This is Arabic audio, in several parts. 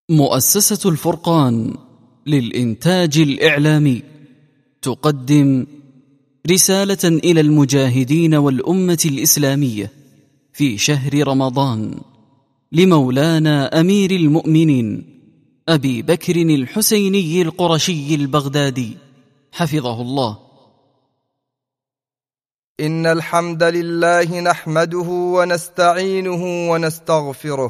مؤسسة الفرقان للإنتاج الإعلامي تقدم رسالة إلى المجاهدين والأمة الإسلامية في شهر رمضان لمولانا أمير المؤمنين أبي بكر الحسيني القرشي البغدادي حفظه الله. إن الحمد لله نحمده ونستعينه ونستغفره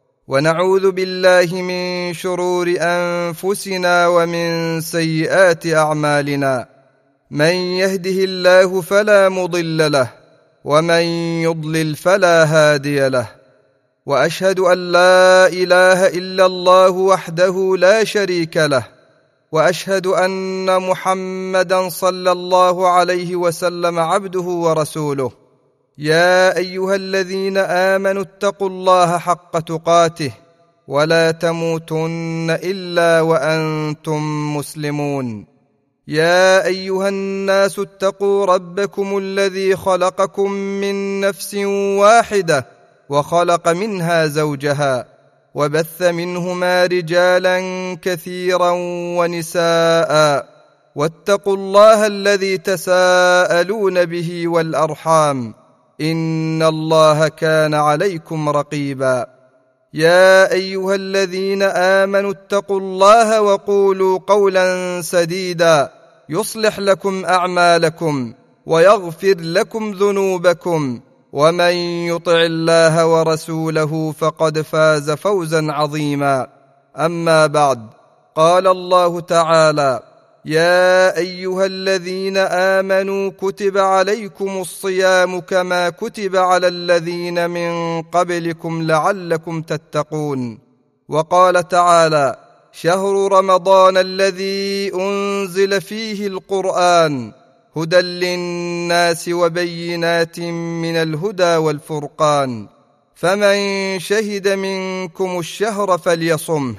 ونعوذ بالله من شرور أنفسنا ومن سيئات أعمالنا. من يهده الله فلا مضل له ومن يضلل فلا هادي له، وأشهد أن لا إله إلا الله وحده لا شريك له، وأشهد أن محمدا صلى الله عليه وسلم عبده ورسوله. يا أيها الذين آمنوا اتقوا الله حق تقاته ولا تموتن إلا وأنتم مسلمون. يا أيها الناس اتقوا ربكم الذي خلقكم من نفس واحدة وخلق منها زوجها وبث منهما رجالا كثيرا ونساء، واتقوا الله الذي تساءلون به والأرحام إن الله كان عليكم رقيبا. يا أيها الذين آمنوا اتقوا الله وقولوا قولا سديدا يصلح لكم أعمالكم ويغفر لكم ذنوبكم، ومن يطع الله ورسوله فقد فاز فوزا عظيما. أما بعد، قال الله تعالى: يا أيها الذين آمنوا كتب عليكم الصيام كما كتب على الذين من قبلكم لعلكم تتقون. وقال تعالى: شهر رمضان الذي أنزل فيه القرآن هدى للناس وبينات من الهدى والفرقان، فمن شهد منكم الشهر فليصمه.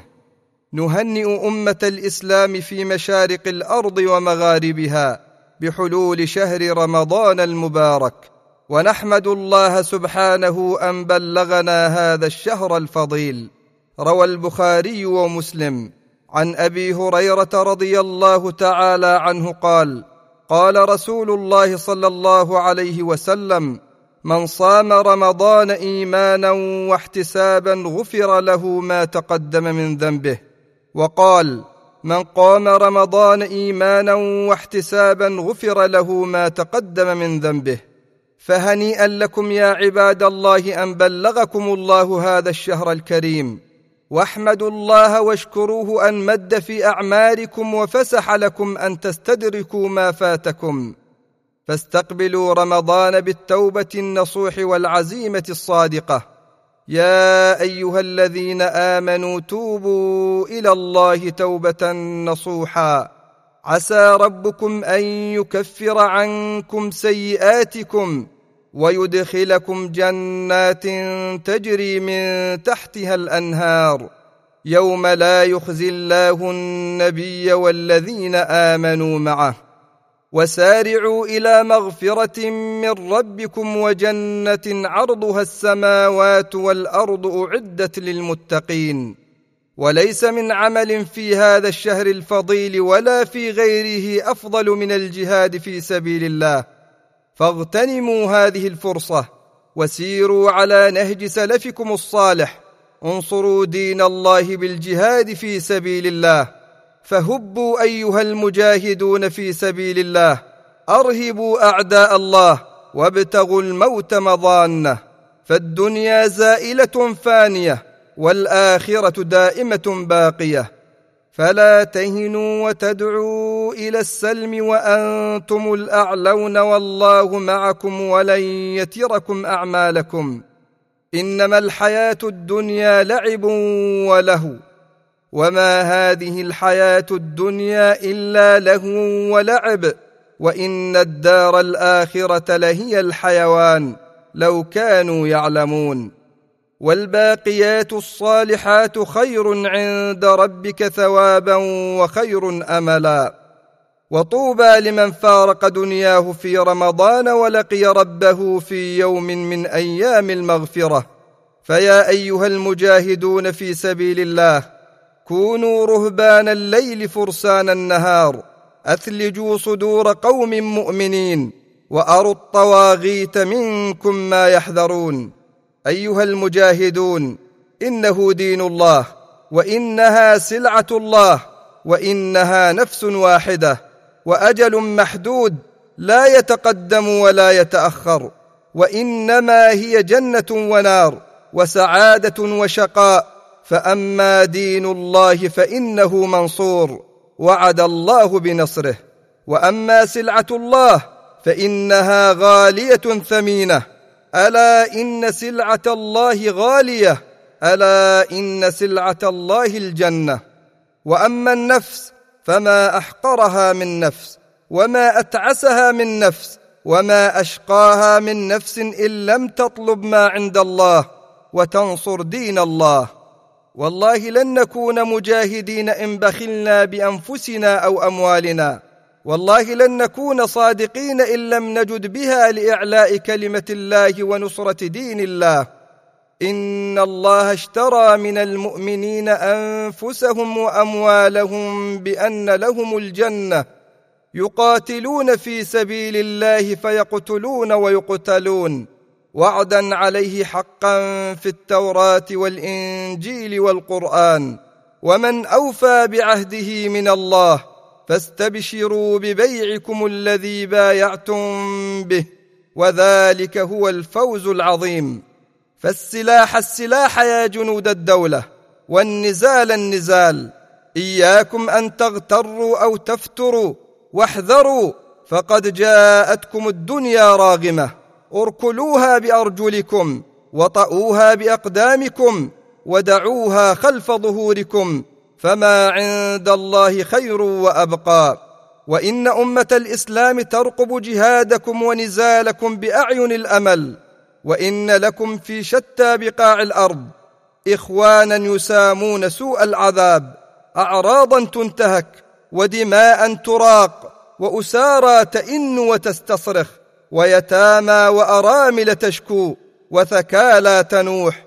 نهنئ أمة الإسلام في مشارق الأرض ومغاربها بحلول شهر رمضان المبارك، ونحمد الله سبحانه أن بلغنا هذا الشهر الفضيل. روى البخاري ومسلم عن أبي هريرة رضي الله تعالى عنه قال: قال رسول الله صلى الله عليه وسلم: من صام رمضان إيمانا واحتسابا غفر له ما تقدم من ذنبه. وقال: من قام رمضان إيمانا واحتسابا غفر له ما تقدم من ذنبه. فهنيئا لكم يا عباد الله أن بلغكم الله هذا الشهر الكريم، واحمدوا الله واشكروه أن مد في أعماركم وفسح لكم أن تستدركوا ما فاتكم. فاستقبلوا رمضان بالتوبة النصوح والعزيمة الصادقة. يا أيها الذين آمنوا توبوا إلى الله توبة نصوحا، عسى ربكم أن يكفر عنكم سيئاتكم ويدخلكم جنات تجري من تحتها الأنهار يوم لا يخزي الله النبي والذين آمنوا معه. وسارعوا إلى مغفرة من ربكم وجنة عرضها السماوات والأرض أعدت للمتقين. وليس من عمل في هذا الشهر الفضيل ولا في غيره أفضل من الجهاد في سبيل الله، فاغتنموا هذه الفرصة وسيروا على نهج سلفكم الصالح. انصروا دين الله بالجهاد في سبيل الله، فهبوا أيها المجاهدون في سبيل الله، أرهبوا أعداء الله وابتغوا الموت مضانة، فالدنيا زائلة فانية والآخرة دائمة باقية. فلا تهنوا وتدعوا إلى السلم وأنتم الأعلون والله معكم ولن يتركم أعمالكم. إنما الحياة الدنيا لعب ولهو، وما هذه الحياة الدنيا إلا لهو ولعب، وإن الدار الآخرة لهي الحيوان لو كانوا يعلمون. والباقيات الصالحات خير عند ربك ثوابا وخير أملا. وطوبى لمن فارق دنياه في رمضان ولقي ربه في يوم من أيام المغفرة. فيا أيها المجاهدون في سبيل الله، كونوا رهبان الليل فرسان النهار، أثلجوا صدور قوم مؤمنين، وأروا الطواغيت منكم ما يحذرون. أيها المجاهدون، إنه دين الله، وإنها سلعة الله، وإنها نفس واحدة، وأجل محدود لا يتقدم ولا يتأخر، وإنما هي جنة ونار، وسعادة وشقاء. فأما دين الله فإنه منصور، وعد الله بنصره. وأما سلعة الله فإنها غالية ثمينة، ألا إن سلعة الله غالية، ألا إن سلعة الله الجنة. وأما النفس فما أحقرها من نفس، وما أتعسها من نفس، وما أشقاها من نفس إن لم تطلب ما عند الله وتنصر دين الله. والله لن نكون مجاهدين إن بخلنا بأنفسنا أو أموالنا، والله لن نكون صادقين إن لم نجد بها لإعلاء كلمة الله ونصرة دين الله. إن الله اشترى من المؤمنين أنفسهم وأموالهم بأن لهم الجنة، يقاتلون في سبيل الله فيقتلون ويقتلون، وعدا عليه حقا في التوراة والإنجيل والقرآن. ومن أوفى بعهده من الله فاستبشروا ببيعكم الذي بايعتم به، وذلك هو الفوز العظيم. فالسلاح السلاح يا جنود الدولة، والنزال النزال. إياكم أن تغتروا أو تفتروا، واحذروا، فقد جاءتكم الدنيا راغمة. اركلوها بأرجلكم، وطئوها بأقدامكم، ودعوها خلف ظهوركم، فما عند الله خير وأبقى. وإن أمة الإسلام ترقب جهادكم ونزالكم بأعين الأمل، وإن لكم في شتى بقاع الأرض إخوانا يسامون سوء العذاب، أعراضا تنتهك، ودماء تراق، وأسارى تئن وتستصرخ، ويتامى وأرامل تشكو، وثكالى تنوح،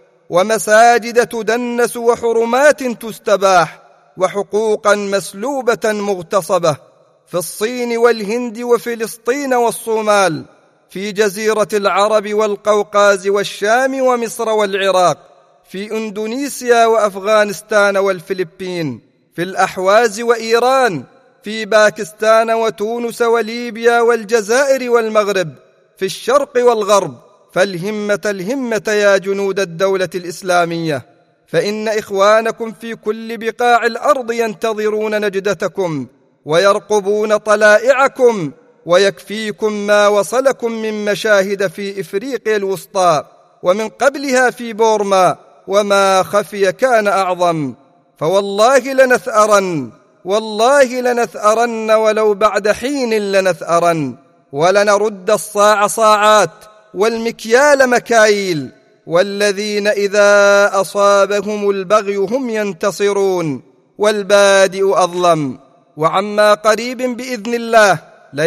ومساجد تدنس، وحرمات تستباح، وحقوقا مسلوبة مغتصبة، في الصين والهند وفلسطين والصومال، في جزيرة العرب والقوقاز والشام ومصر والعراق، في إندونيسيا وأفغانستان والفلبين، في الأحواز وإيران، في باكستان وتونس وليبيا والجزائر والمغرب، في الشرق والغرب. فالهمة الهمة يا جنود الدولة الإسلامية، فإن إخوانكم في كل بقاع الأرض ينتظرون نجدتكم، ويرقبون طلائعكم، ويكفيكم ما وصلكم من مشاهد في إفريقيا الوسطى، ومن قبلها في بورما، وما خفي كان أعظم. فوالله لنثأرن، والله لنثأرن، ولو بعد حين لنثأرن، ولنرد الصاع صاعات، والمكيال مكاييل، والذين إذا أصابهم البغي هم ينتصرون، والبادئ أظلم. وعما قريب بإذن الله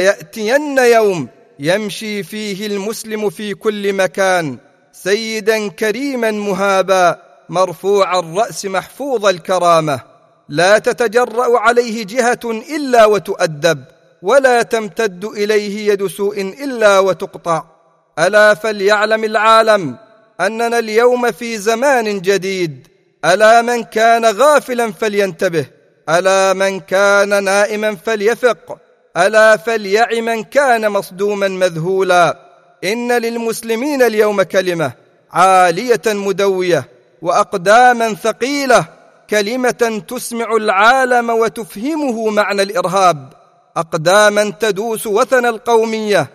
ليأتين يوم يمشي فيه المسلم في كل مكان سيدا كريما مهابا، مرفوع الرأس محفوظ الكرامة، لا تتجرأ عليه جهة إلا وتؤدب، ولا تمتد إليه يد سوء إلا وتقطع. ألا فليعلم العالم أننا اليوم في زمان جديد. ألا من كان غافلا فلينتبه، ألا من كان نائما فليفق، ألا فليعي من كان مصدوما مذهولا. إن للمسلمين اليوم كلمة عالية مدوية، وأقداما ثقيلة، كلمة تسمع العالم وتفهمه معنى الإرهاب، أقداما تدوس وثن القومية،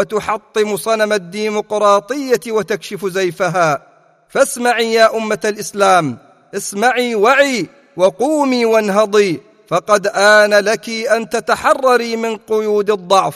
وتحطم صنم الديمقراطية وتكشف زيفها. فاسمعي يا أمة الإسلام، اسمعي وعي، وقومي وانهضي، فقد آن لك أن تتحرري من قيود الضعف،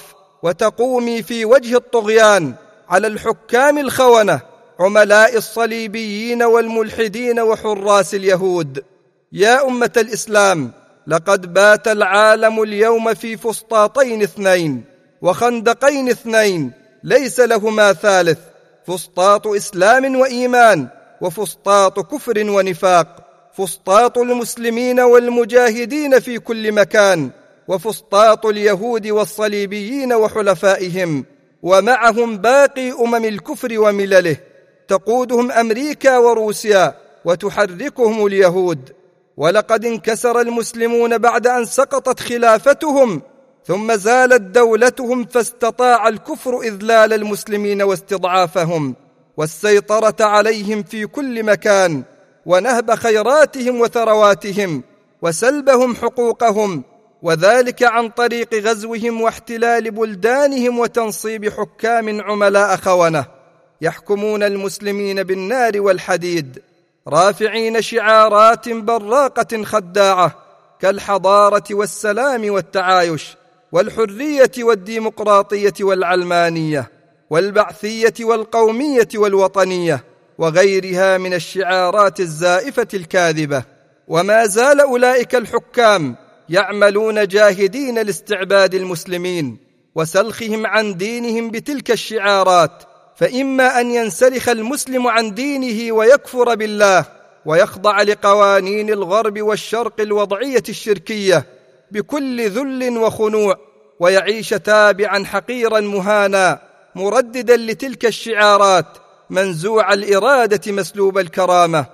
وتقومي في وجه الطغيان على الحكام الخونة، عملاء الصليبيين والملحدين وحراس اليهود. يا أمة الإسلام، لقد بات العالم اليوم في فسطاطين اثنين، وخندقين اثنين ليس لهما ثالث، فسطاط إسلام وإيمان، وفسطاط كفر ونفاق. فسطاط المسلمين والمجاهدين في كل مكان، وفسطاط اليهود والصليبيين وحلفائهم، ومعهم باقي الكفر وملله، تقودهم أمريكا وروسيا وتحركهم اليهود. ولقد انكسر المسلمون بعد أن سقطت خلافتهم، ثم زالت دولتهم، فاستطاع الكفر إذلال المسلمين واستضعافهم والسيطرة عليهم في كل مكان، ونهب خيراتهم وثرواتهم وسلبهم حقوقهم، وذلك عن طريق غزوهم واحتلال بلدانهم وتنصيب حكام عملاء خونة يحكمون المسلمين بالنار والحديد، رافعين شعارات براقة خداعة كالحضارة والسلام والتعايش والحرية والديمقراطية والعلمانية والبعثية والقومية والوطنية وغيرها من الشعارات الزائفة الكاذبة. وما زال أولئك الحكام يعملون جاهدين لاستعباد المسلمين وسلخهم عن دينهم بتلك الشعارات، فإما أن ينسلخ المسلم عن دينه ويكفر بالله ويخضع لقوانين الغرب والشرق الوضعية الشركية بكل ذل وخنوع، ويعيش تابعا حقيرا مهانا مرددا لتلك الشعارات منزوع الإرادة مسلوب الكرامة،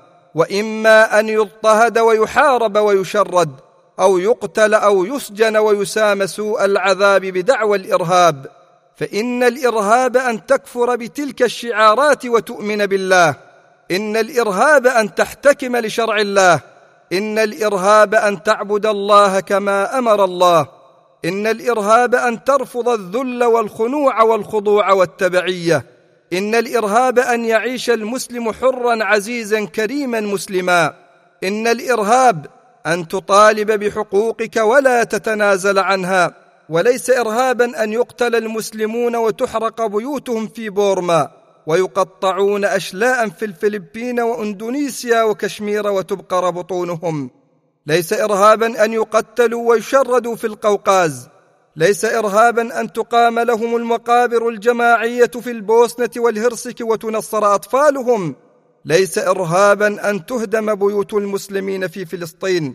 وإما أن يضطهد ويحارب ويشرد أو يقتل أو يسجن ويسام سوء العذاب بدعوى الإرهاب. فإن الإرهاب أن تكفر بتلك الشعارات وتؤمن بالله، إن الإرهاب أن تحتكم لشرع الله، إن الإرهاب أن تعبد الله كما أمر الله، إن الإرهاب أن ترفض الذل والخنوع والخضوع والتبعية، إن الإرهاب أن يعيش المسلم حرا عزيزا كريما مسلما، إن الإرهاب أن تطالب بحقوقك ولا تتنازل عنها، وليس إرهابا أن يقتل المسلمون وتحرق بيوتهم في بورما ويقطعون أشلاء في الفلبين وإندونيسيا وكشمير وتبقر بطونهم، ليس إرهابا أن يقتلوا ويشردوا في القوقاز، ليس إرهابا أن تقام لهم المقابر الجماعية في البوسنة والهرسك وتنصر أطفالهم، ليس إرهابا أن تهدم بيوت المسلمين في فلسطين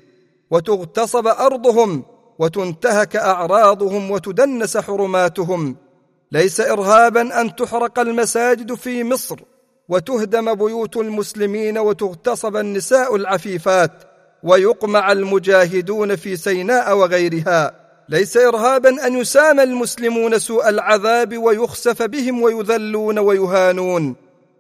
وتغتصب أرضهم وتنتهك أعراضهم وتدنس حرماتهم، ليس إرهابا أن تحرق المساجد في مصر وتهدم بيوت المسلمين وتغتصب النساء العفيفات ويقمع المجاهدون في سيناء وغيرها، ليس إرهابا أن يسام المسلمون سوء العذاب ويخسف بهم ويذلون ويهانون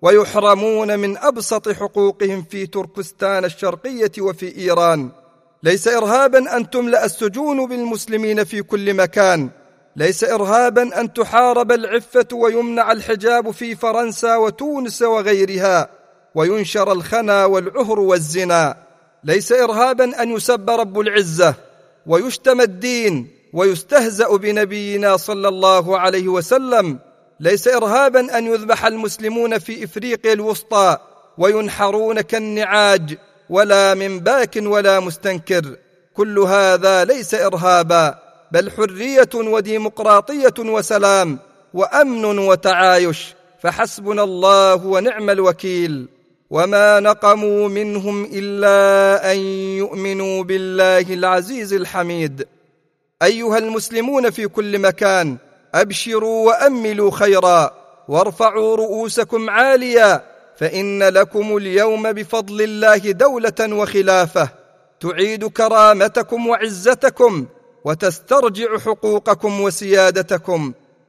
ويحرمون من أبسط حقوقهم في تركستان الشرقية وفي إيران، ليس إرهابا أن تملأ السجون بالمسلمين في كل مكان، ليس إرهابا أن تحارب العفة ويمنع الحجاب في فرنسا وتونس وغيرها وينشر الخنا والعهر والزنا، ليس إرهابا أن يسب رب العزة ويشتم الدين ويستهزأ بنبينا صلى الله عليه وسلم، ليس إرهابا أن يذبح المسلمون في إفريقيا الوسطى وينحرون كالنعاج ولا من باك ولا مستنكر، كل هذا ليس إرهابا بل حرية وديمقراطية وسلام وأمن وتعايش، فحسبنا الله ونعم الوكيل. وما نقموا منهم إلا أن يؤمنوا بالله العزيز الحميد. أيها المسلمون في كل مكان، أبشروا وأملوا خيرا وارفعوا رؤوسكم عاليا، فإن لكم اليوم بفضل الله دولة وخلافة تعيد كرامتكم وعزتكم وتسترجع حقوقكم وسيادتكم،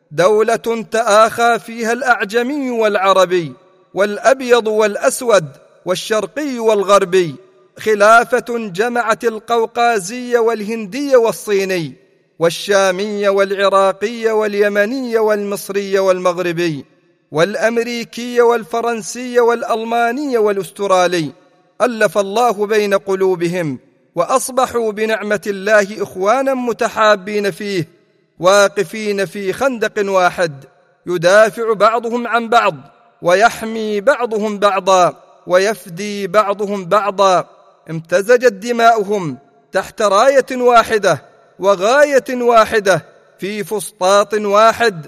دولة تآخى فيها الأعجمي والعربي والأبيض والأسود والشرقي والغربي، خلافة جمعت القوقازي والهندي والصيني والشامي والعراقي واليمني والمصري والمغربي والأمريكي والفرنسي والألماني والأسترالي، ألف الله بين قلوبهم وأصبحوا بنعمة الله إخوانا متحابين فيه، واقفين في خندق واحد، يدافع بعضهم عن بعض ويحمي بعضهم بعضا ويفدي بعضهم بعضا، امتزجت دماؤهم تحت راية واحدة وغاية واحدة في فسطاط واحد،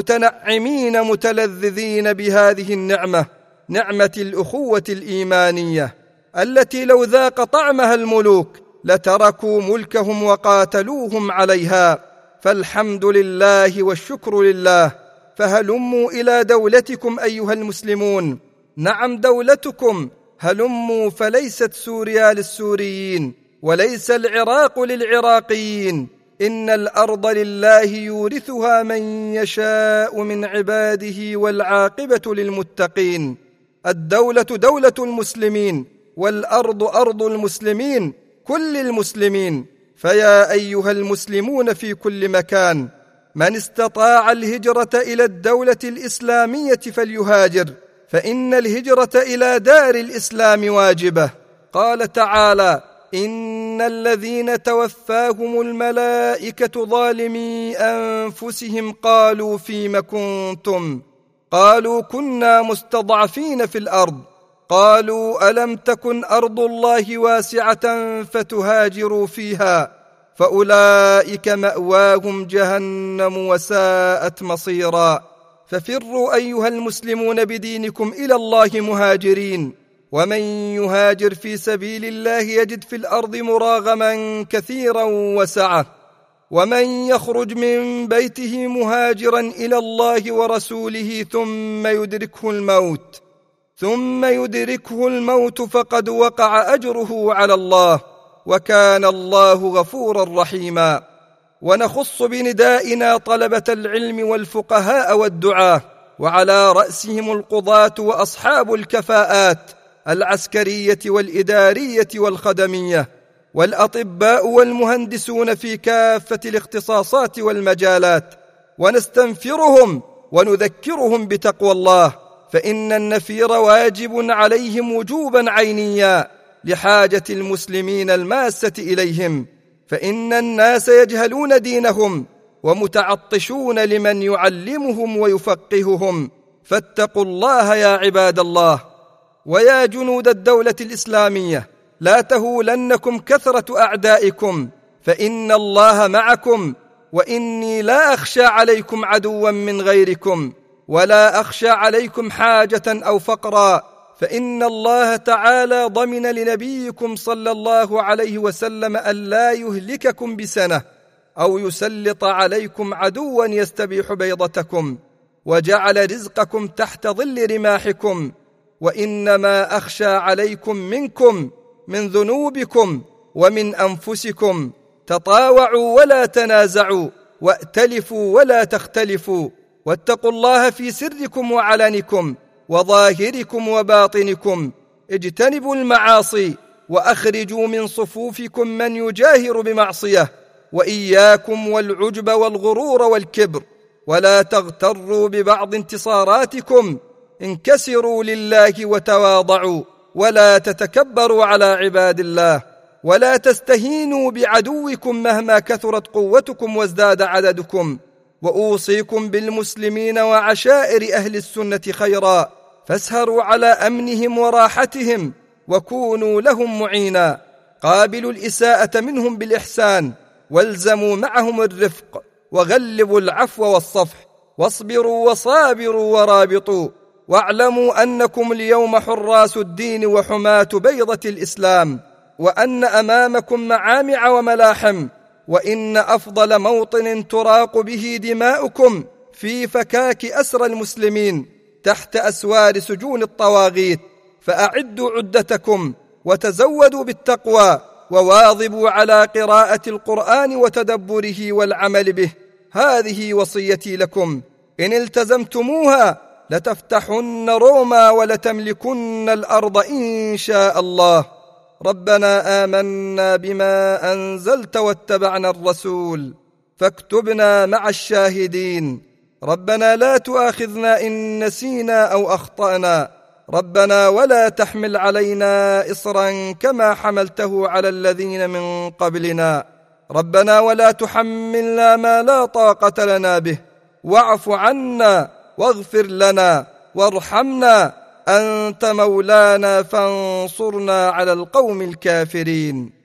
متنعمين متلذذين بهذه النعمة، نعمة الأخوة الإيمانية، التي لو ذاق طعمها الملوك لتركوا ملكهم وقاتلوهم عليها. فالحمد لله والشكر لله. فهلموا إلى دولتكم أيها المسلمون. نعم دولتكم، هلموا، فليست سوريا للسوريين وليس العراق للعراقيين، إن الأرض لله يورثها من يشاء من عباده والعاقبة للمتقين. الدولة دولة المسلمين والأرض أرض المسلمين، كل المسلمين. فيا أيها المسلمون في كل مكان، من استطاع الهجرة إلى الدولة الإسلامية فليهاجر، فإن الهجرة إلى دار الإسلام واجبة. قال تعالى: إن الذين توفاهم الملائكة ظالمي أنفسهم قالوا فيم كنتم؟ قالوا كنا مستضعفين في الأرض. قالوا ألم تكن أرض الله واسعة فتهاجروا فيها، فأولئك مأواهم جهنم وساءت مصيرا. ففروا أيها المسلمون بدينكم إلى الله مهاجرين، ومن يهاجر في سبيل الله يجد في الأرض مراغما كثيرا وسعة، ومن يخرج من بيته مهاجرا إلى الله ورسوله ثم يدركه الموت فقد وقع أجره على الله، وكان الله غفورا رحيما. ونخص بندائنا طلبة العلم والفقهاء والدعاة، وعلى رأسهم القضاة وأصحاب الكفاءات العسكرية والإدارية والخدمية، والأطباء والمهندسون في كافة الاختصاصات والمجالات، ونستنفرهم ونذكرهم بتقوى الله، فإن النفير واجب عليهم وجوبا عينيا لحاجة المسلمين الماسة إليهم، فإن الناس يجهلون دينهم ومتعطشون لمن يعلمهم ويفقههم. فاتقوا الله يا عباد الله. ويا جنود الدولة الإسلامية، لا تهولنكم كثرة أعدائكم، فإن الله معكم، وإني لا أخشى عليكم عدوا من غيركم، ولا أخشى عليكم حاجة أو فقرا، فإن الله تعالى ضمن لنبيكم صلى الله عليه وسلم ألا يهلككم بسنة أو يسلط عليكم عدوا يستبيح بيضتكم، وجعل رزقكم تحت ظل رماحكم. وإنما أخشى عليكم منكم من ذنوبكم ومن أنفسكم. تطاوعوا ولا تنازعوا، وائتلفوا ولا تختلفوا، واتقوا الله في سركم وعلنكم وظاهركم وباطنكم. اجتنبوا المعاصي، وأخرجوا من صفوفكم من يجاهر بمعصية، وإياكم والعجب والغرور والكبر، ولا تغتروا ببعض انتصاراتكم. انكسروا لله وتواضعوا، ولا تتكبروا على عباد الله، ولا تستهينوا بعدوكم مهما كثرت قوتكم وازداد عددكم. وأوصيكم بالمسلمين وعشائر أهل السنة خيرا، فاسهروا على أمنهم وراحتهم، وكونوا لهم معينا. قابلوا الإساءة منهم بالإحسان، والزموا معهم الرفق، وغلبوا العفو والصفح، واصبروا وصابروا ورابطوا. واعلموا أنكم اليوم حراس الدين وحماة بيضة الإسلام، وأن أمامكم معامع وملاحم، وإن أفضل موطن تراق به دماؤكم في فكاك أسر المسلمين تحت أسوار سجون الطواغيت. فأعدوا عدتكم، وتزودوا بالتقوى، وواظبوا على قراءة القرآن وتدبره والعمل به. هذه وصيتي لكم، إن التزمتموها لتفتحن روما ولتملكن الأرض إن شاء الله. ربنا آمنا بما أنزلت واتبعنا الرسول فاكتبنا مع الشاهدين. ربنا لا تؤاخذنا إن نسينا أو أخطأنا. ربنا ولا تحمل علينا إصرا كما حملته على الذين من قبلنا. ربنا ولا تحملنا ما لا طاقة لنا به. واعف عنا واغفر لنا وارحمنا، أنت مولانا فانصرنا على القوم الكافرين.